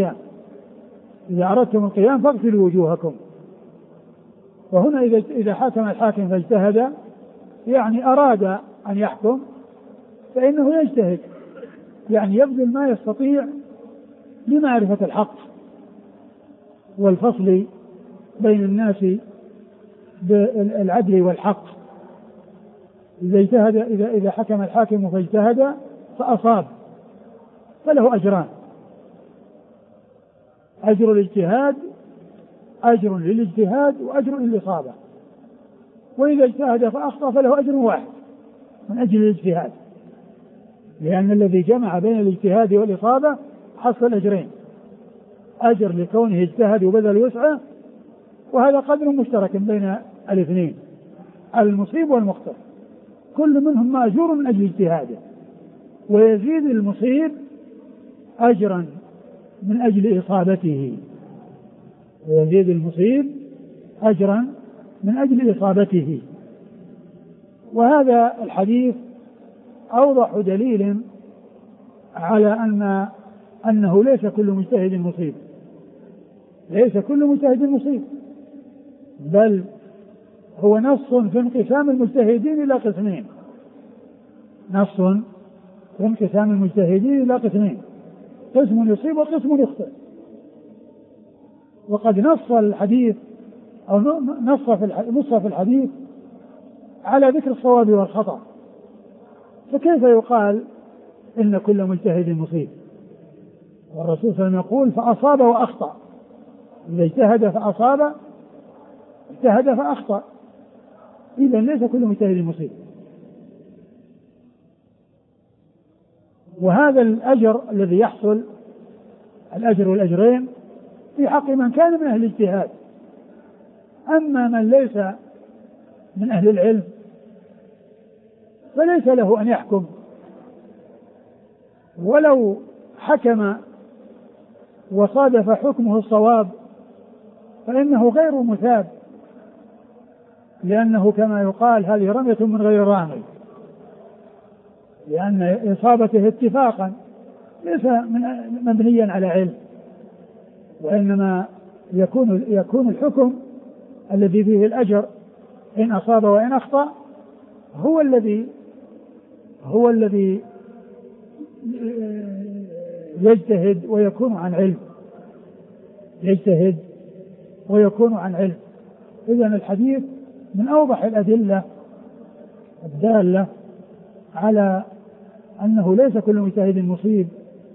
أردتم القيام فاغسلوا وجوهكم. وهنا إذا حكم الحاكم فاجتهد يعني أراد أن يحكم فإنه يجتهد، يعني يبذل ما يستطيع لمعرفة الحق والفصل بين الناس بالعدل والحق. إذا حكم الحاكم فاجتهد فأصاب فله أجران، أجر الاجتهاد أجر للاجتهاد وأجر للإصابة، وإذا اجتهد فأخطأ فله أجر واحد من أجل الاجتهاد، لأن الذي جمع بين الاجتهاد والإصابة حصل أجرين، أجر لكونه اجتهد وبذل وسعه، وهذا قدر مشترك بين الاثنين المصيب والمخطئ، كل منهم مأجور من أجل اجتهاده، ويزيد المصيب أجرا من أجل إصابته، ويزيد المصيب أجرا من أجل إصابته. وهذا الحديث أوضح دليل على أنه ليس كل مجتهد مصيب، ليس كل مجتهد مصيب، بل هو نص في انقسام المجتهدين إلى قسمين، نص في انقسام المجتهدين إلى قسمين، قسم يصيب وقسم يخطئ. وقد نص الحديث أو نص في الحديث على ذكر الصواب والخطأ، فكيف يقال إن كل مجتهد مصيب؟ والرسول صلى الله عليه وسلم يقول فأصاب وأخطأ، إذا اجتهد فأصاب اجتهد فأخطأ، إذا ليس كل مجتهد مصيب. وهذا الأجر الذي يحصل، الأجر والأجرين، في حق من كان من أهل الاجتهاد. أما من ليس من أهل العلم فليس له أن يحكم، ولو حكم وصادف حكمه الصواب فإنه غير مثاب، لأنه كما يقال هذه رمية من غير رامي، لأن إصابته اتفاقا ليس مبنيا على علم، وإنما يكون الحكم الذي فيه الأجر إن أصاب وإن أخطأ هو الذي يجتهد ويكون عن علم، يجتهد ويكون عن علم. إذن الحديث من أوضح الأدلة الدالة على أنه ليس كل مجتهد مصيب،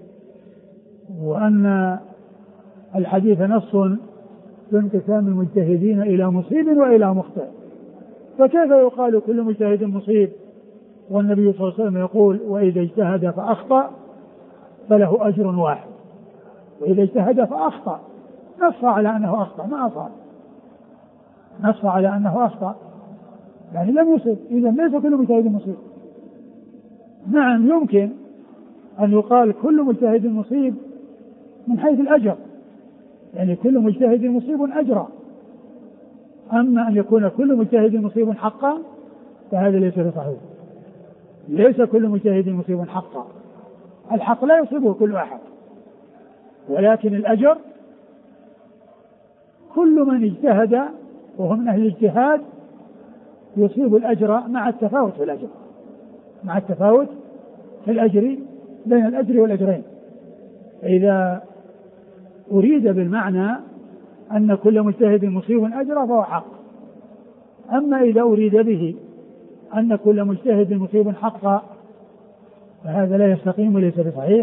وأن الحديث نص في انقسام المجتهدين إلى مصيب وإلى مخطئ. فكيف يقال كل مجتهد مصيب والنبي صلى الله عليه وسلم يقول وإذا اجتهد فأخطأ فله أجر واحد، وإذا اجتهد فأخطأ نص على أنه أخطأ ما أصاب، نص على أنه أخطأ يعني لم يصب، إذا ليس كل مجتهد مصيب. نعم يمكن أن يقال كل مجتهد مصيب من حيث الأجر، يعني كل مجتهد مصيب أجرا، أما أن يكون كل مجتهد مصيب حقا فهذا ليس بصحيح، ليس كل مجتهد مصيب حقا، الحق لا يصيبه كل أحد، ولكن الأجر كل من اجتهد وهو من أهل الاجتهاد يصيب الأجر مع التفاوت في الأجر، مع التفاوت في الأجر بين الأجر والأجرين. إذا أريد بالمعنى أن كل مجتهد مصيب أجرا فهو حق، أما إذا أريد به أن كل مجتهد مصيب حقا فهذا لا يستقيم وليس بصحيح،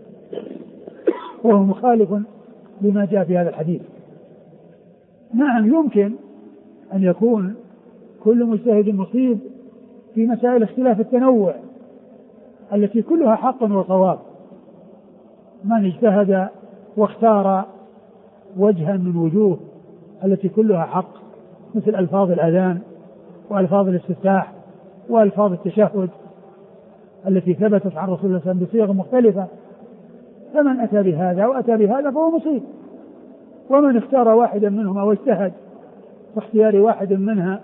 وهو مخالف لما جاء في هذا الحديث. نعم يمكن أن يكون كل مجتهد مصيب في مسائل اختلاف التنوع التي كلها حق وصواب، من اجتهد واختار وجها من وجوه التي كلها حق، مثل ألفاظ الأذان وألفاظ الاستفتاح وألفاظ التشهد التي ثبتت عن رسول الله صلى الله عليه وسلم بصيغ مختلفة، فمن أتى بهذا وأتى بهذا فهو مصيب، ومن اختار واحدا منهما واجتهد في اختيار واحد منها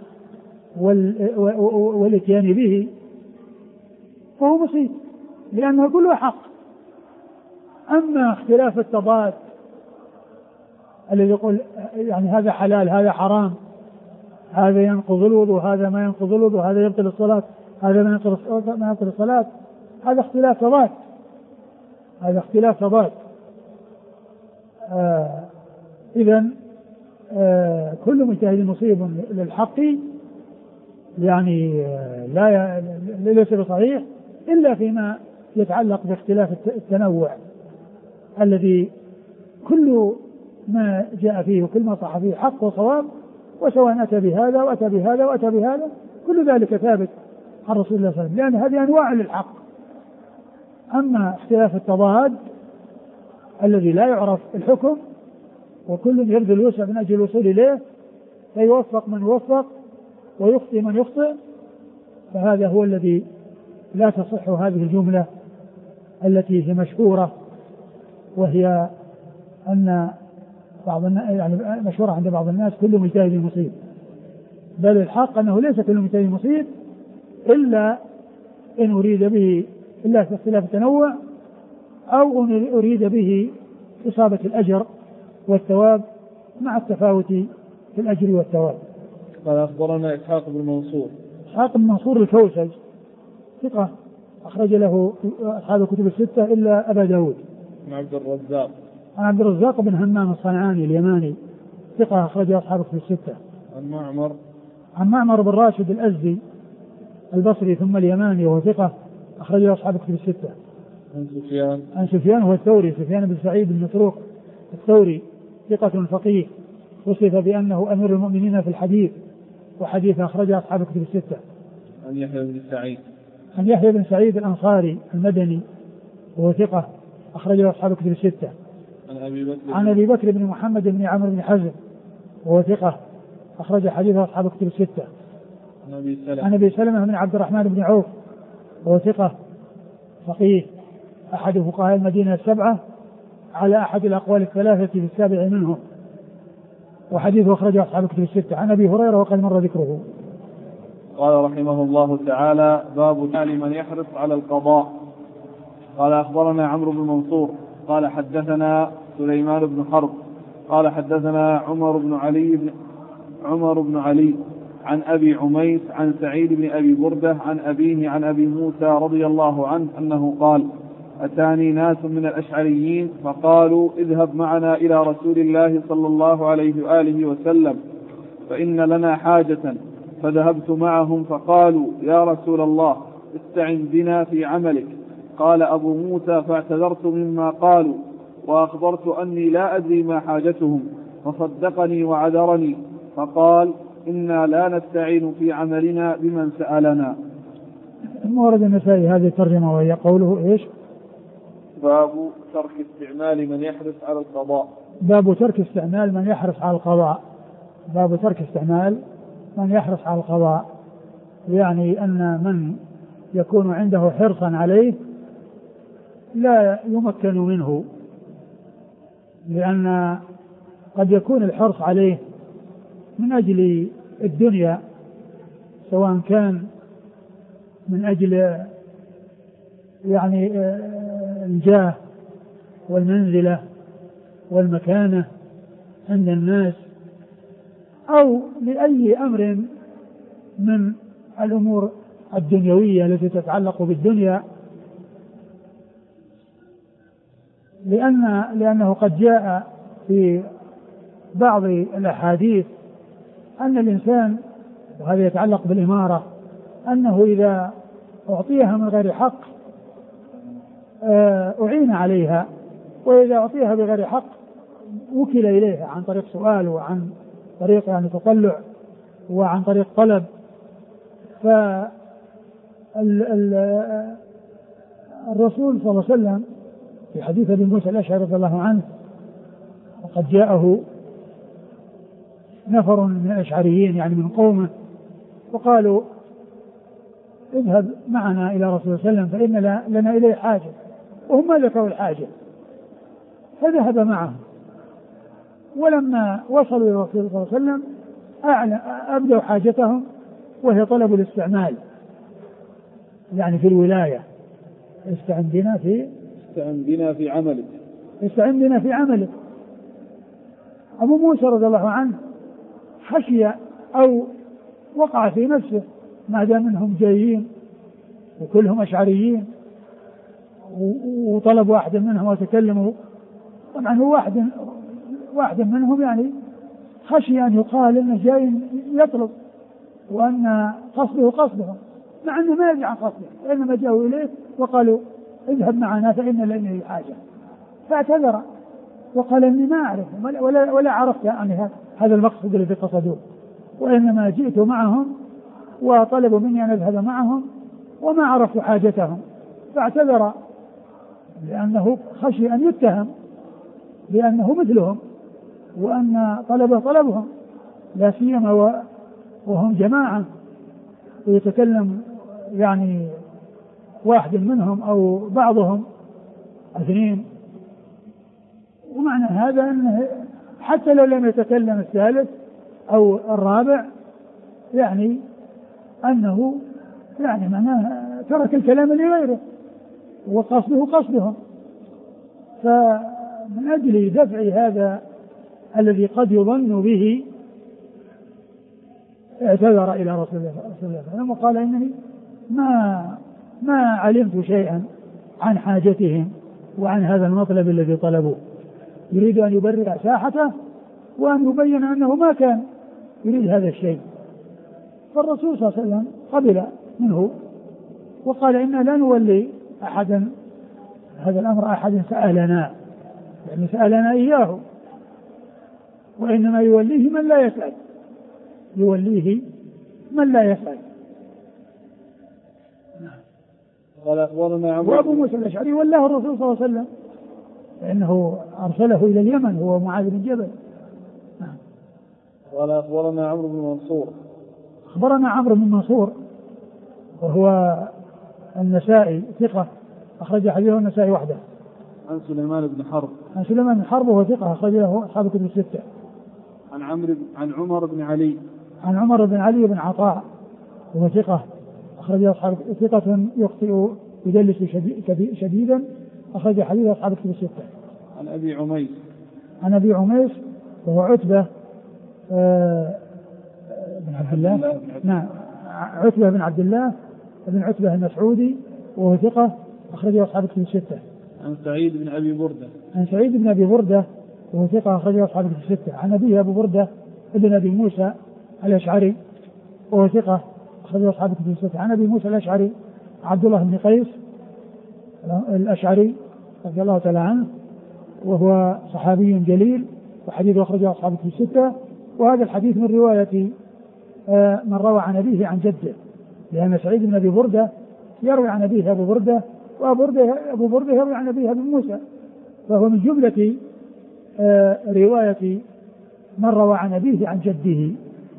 والاتيان به فهو مصيب، لأنه كله حق. أما اختلاف التضاد الذي يقول يعني هذا حلال هذا حرام، هذا ينقض الوضوء هذا ما ينقض الوضوء، هذا يبطل الصلاة هذا ما يبطل الصلاة، هذا اختلاف تضاد، هذا اختلاف تضاد. إذن كل مجتهد مصيب للحق يعني ليس بصحيح إلا فيما يتعلق باختلاف التنوع الذي كل ما جاء فيه وكل ما صح فيه حق وصواب، وسواء أتى بهذا وأتى بهذا وأتى بهذا كل ذلك ثابت عن رسول الله صلى الله عليه وسلم، لأن هذه أنواع للحق. أما اختلاف التضاد الذي لا يعرف الحكم وكل يبذل الوسع من أجل الوصول إليه فيوفق من يوفق ويخطئ من يخطئ، فهذا هو الذي لا تصح هذه الجملة التي هي مشهورة، وهي أن بعض الناس يعني مشهورة عند بعض الناس كل مجتهد مصيب، بل الحق أنه ليس كل مجتهد مصيب إلا إن أريد به إلا في اختلاف التنوع، أو أن أريد به إصابة الأجر والثواب مع التفاوت في الأجر والثواب. قال أخبرنا إسحاق بن منصور. إسحاق بن منصور الكوسج ثقة أخرج له أصحاب الكتب الستة إلا أبا داود. عن عبد الرزاق. عن عبد الرزاق بن همام الصنعاني اليماني ثقة أخرج أصحاب الكتب الستة. عن معمر. عن معمر بن راشد الأزدي البصري ثم اليماني وهو ثقة أخرج أصحاب الكتب الستة. عن سفيان. عن سفيان هو الثوري، سفيان بن سعيد بن مسروق الثوري ثقة فقيه، وصف بأنه أمير المؤمنين في الحديث، وحديث أخرج أصحاب الكتب الستة. عن يحيى بن سعيد. عن يحيى بن سعيد الأنصاري المدني وهو ثقة أخرج أصحاب الكتب الستة. عن أبي بكر بن محمد بن عمرو بن حزم وهو ثقة أخرج حديث أصحاب الكتب الستة. عن أبي سلمة بن عبد الرحمن بن عوف وهو ثقة فقيه أحد فقهاء المدينة السبعة على أحد الأقوال الثلاثة في السابع منهم، وحديثه أخرجه أصحاب الكتب الستة. عن أبي هريرة وقد مر ذكره. قال رحمه الله تعالى: باب حال من يحرص على القضاء. قال أخبرنا عمرو بن منصور قال حدثنا سليمان بن حرب قال حدثنا عمر بن علي عن أبي عميس عن سعيد بن أبي بردة عن أبيه عن أبي موسى رضي الله عنه أنه قال: أتاني ناس من الأشعريين فقالوا: اذهب معنا إلى رسول الله صلى الله عليه وآله وسلم فإن لنا حاجة. فذهبت معهم فقالوا: يا رسول الله استعن بنا في عملك. قال أبو موسى: فاعتذرت مما قالوا وأخبرت أني لا أدري ما حاجتهم، فصدقني وعذرني، فقال: إنا لا نستعين في عملنا بمن سألنا. ورد النسائي هذه الترجمة وهي قوله إيش؟ باب ترك استعمال من يحرص على القضاء. باب ترك استعمال من يحرص على القضاء. باب ترك استعمال من يحرص على القضاء، يعني أن من يكون عنده حرصا عليه لا يمكن منه، لأن قد يكون الحرص عليه من أجل الدنيا، سواء كان من أجل يعني الجاه والمنزلة والمكانة عند الناس، أو لأي أمر من الأمور الدنيوية التي تتعلق بالدنيا، لأنه قد جاء في بعض الأحاديث أن الإنسان، وهذا يتعلق بالإمارة، أنه إذا أعطيها من غير حق أعين عليها، وإذا أعطيها بغير حق وكل إليها عن طريق سؤال وعن طريق يعني تطلع وعن طريق طلب. الرسول صلى الله عليه وسلم في حديث ابي موسى الأشعري رضي الله عنه وقد جاءه نفر من الأشعريين يعني من قومه وقالوا: اذهب معنا إلى رسول الله صلى الله عليه وسلم فإن لنا إليه حاجة، وهم ما ذكروا الحاجة، فذهب معهم. ولما وصلوا إلى رسول الله صلى الله عليه وسلم أبدوا حاجتهم، وهي طلب الاستعمال يعني في الولاية. استعن بنا في عملك. أبو موسى رضي الله عنه خشي أو وقع في نفسه ما دام منهم جايين وكلهم أشعريين وطلب واحد منهم وتكلموا، طبعا هو واحد منهم يعني خشي أن يقال إنه جاي يطلب وأن قصده مع أنه ما يدري عن قصده، وإنما جاءوا إليه وقالوا: اذهب معنا فإن لنا حاجة. فاعتذر وقال: إني ما أعرف ولا عرفت يعني هذا المقصد الذي قصدوه، وإنما جئت معهم وطلبوا مني أن أذهب معهم وما عرفت حاجتهم. فاعتذر لأنه خشي أن يتهم بأنه مثلهم وأن طلبهم، لا سيما وهم جماعة ويتكلم يعني واحد منهم أو بعضهم اثنين، ومعنى هذا أنه حتى لو لم يتكلم الثالث أو الرابع يعني أنه يعني معناه ترك الكلام لغيره وقصده قصدهم. فمن أجل دفع هذا الذي قد يظن به اعتذر إلى رسول الله صلى الله عليه وسلم وقال إنني ما علمت شيئا عن حاجتهم وعن هذا المطلب الذي طلبوه، يريد أن يبرر ساحته وأن يبين أنه ما كان يريد هذا الشيء. فالرسول صلى الله عليه وسلم قبل منه وقال إنا لا نولي أحدا هذا الأمر أحد سألنا، يعني سألنا إياه، وإنما يوليه من لا يسأل، يوليه من لا يسأل. قال أخبرنا وأبو موسى الأشعري ولاه الرسول صلى الله عليه وسلم لأنه أرسله إلى اليمن هو معاذ بن جبل. قال أخبرنا عمرو بن منصور. أخبرنا عمرو بن منصور وهو النسائي ثقة أخرج حديثه النسائي وحده. عن سليمان بن حرب. عن سليمان بن حرب وهو ثقة أخرج له أصحاب الكتب الستة. عن عمر بن علي. عن عمر بن علي بن عطاء وهو ثقة أخرج أصحاب ثقة يخطئ يدلس شديدا أخرج حديث أصحاب الكتب الستة. عن أبي عميس. عن أبي عميس وهو عتبة بن عبد الله. نعم عتبة بن عبد الله بن عتبة المسعودي وهو ثقة أخرجه أصحاب الكتب الستة. عن سعيد بن أبي بردة. عن سعيد بن أبي بردة وهو ثقة أخرجه أصحاب الكتب الستة. عن أبيه أبو بردة ابن أبي موسى الأشعري وهو ثقة أخرجه أصحاب الكتب الستة. عن أبي موسى الأشعري عبد الله بن قيس الأشعري رضي الله تعالى عنه وهو صحابي جليل وحديثه أخرجه أصحاب الكتب الستة. وهذا الحديث من رواية من روى عن أبيه عن جده، لأن سعيد بن أبي بردة يروي عن أبيه أبو بردة وأبو بردة يروي عن أبيه أبو موسى، فهو من جملة رواية من روى عن أبيه عن جده.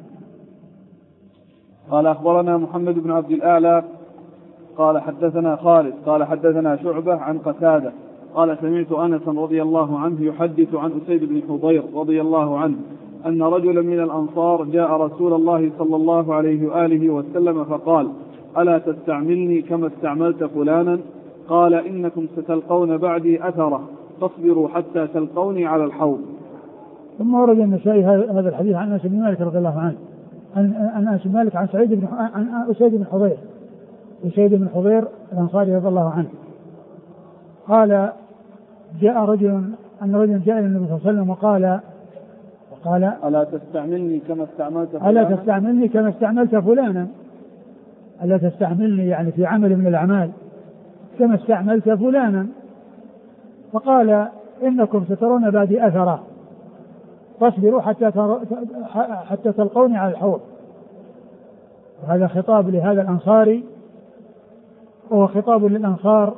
قال أخبرنا محمد بن عبد الأعلى قال حدثنا خالد قال حدثنا شعبة عن قتادة قال سمعت أنس رضي الله عنه يحدث عن أسيد بن حضير رضي الله عنه أن رجلا من الأنصار جاء رسول الله صلى الله عليه وآله وسلم فقال ألا تستعملني كما استعملت فلانا؟ قال إنكم ستلقون بعدي أثرة فاصبروا حتى تلقوني على الحوض. ثم ورد النسائي هذا الحديث عن أنس بن مالك رضي الله عنه عن أنس بن مالك عن أسيد بن حضير أسيد بن حضير الأنصاري رضي الله عنه قال جاء رجل أن رجلا جاء إلى النبي صلى الله عليه وسلم وقال ألا تستعملني كما استعملت فلانا؟ ألا تستعملني كما استعملت فلانا، ألا تستعملني يعني في عمل من الأعمال كما استعملت فلانا. فقال إنكم سترون بعدي أثرة فاصبروا حتى تلقوني على الحوض. وهذا خطاب لهذا الأنصاري وهو خطاب للأنصار،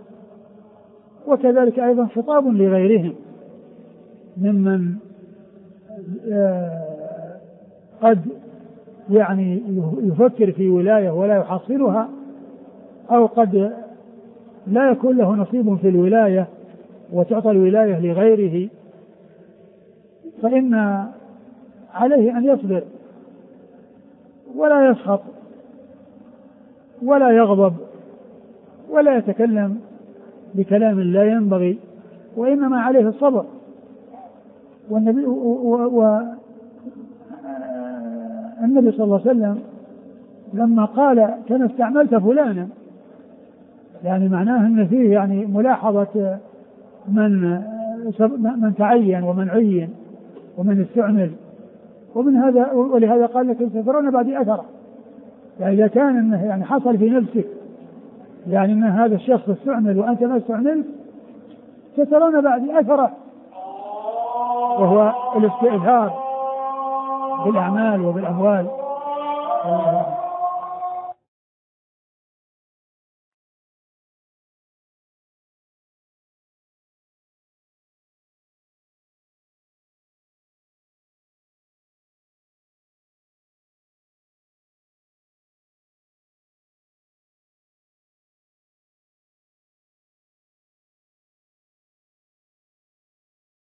وكذلك أيضا خطاب لغيرهم ممن قد يعني يفكر في ولاية ولا يحصلها، أو قد لا يكون له نصيب في الولاية وتعطى الولاية لغيره، فإن عليه أن يصبر ولا يسخط ولا يغضب ولا يتكلم بكلام لا ينبغي، وإنما عليه الصبر. والنبي صلى الله عليه وسلم لما قال كان استعملت فلانا يعني معناه أن فيه يعني ملاحظة من تعين ومن عين ومن استعمل، ومن هذا ولهذا قال لك سترون بعدي أثرة، يعني إذا كان إنه يعني حصل في نفسك يعني أن هذا الشخص استعمل وأنت ما استعملت سترون بعدي أثرة، وهو الاستئثار بالأعمال وبالأموال.